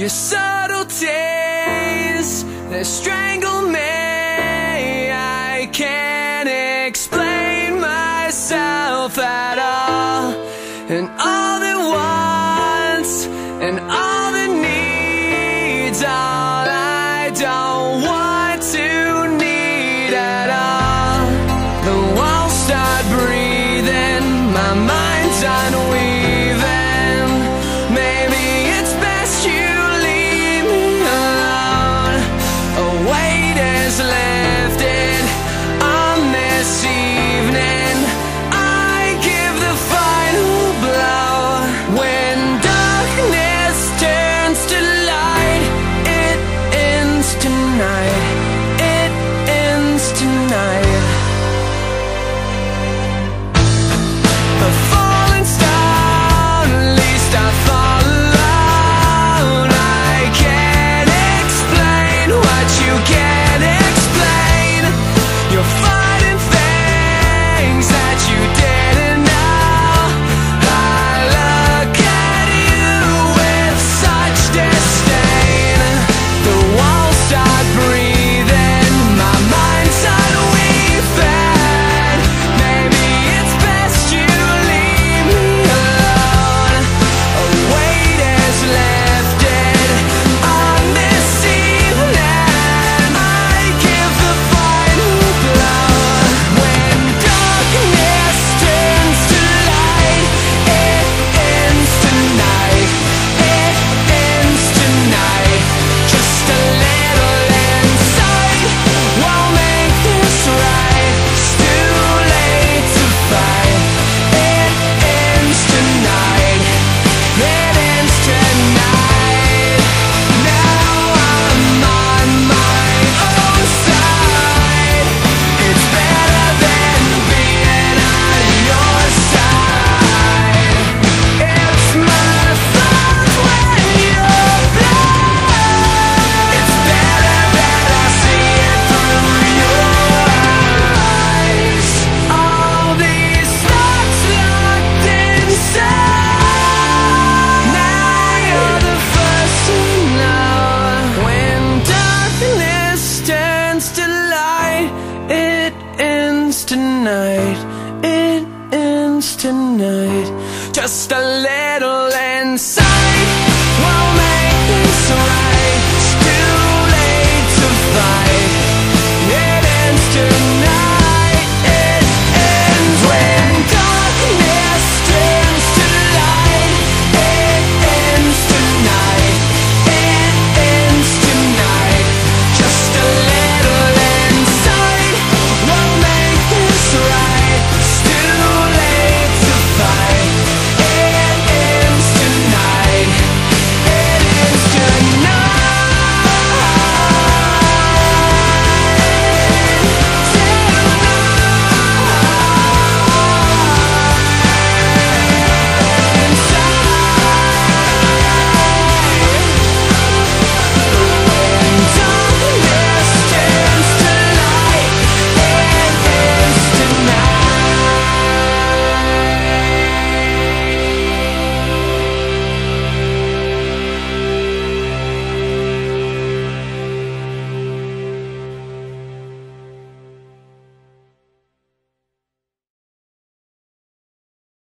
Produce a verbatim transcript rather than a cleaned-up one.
Your subtleties, they strangle me. I can't explain myself at all. And all the wants and all the needs, all I don't want to need at all. The walls start breathing, my mind's unweaving. Maybe it's best you leave me alone. A weight is lifted on this evening. I give the final blow. When darkness turns to light, it ends tonight. It ends tonight. A falling stone, at least I fall alone. I can't explain what you can't explain. You're fighting things that you didn't know. I look at you with such disdain. The walls start breathing, my mind's unweaving. Maybe it's best you leave me alone. A weight is lifted on this evening. I give the final blow. When darkness turns to light, it ends tonight. It ends tonight. Just a little insight won't make this right. It's too late to fight. It ends tonight. It ends tonight. Now I'm on my own side. It's better than being on your side. It's my fault when you're blind. It's better that I see it through your eyes. All these thoughts locked inside. Now you're the first to know. When darkness turns to light, it ends tonight. It ends tonight. Just a little insight.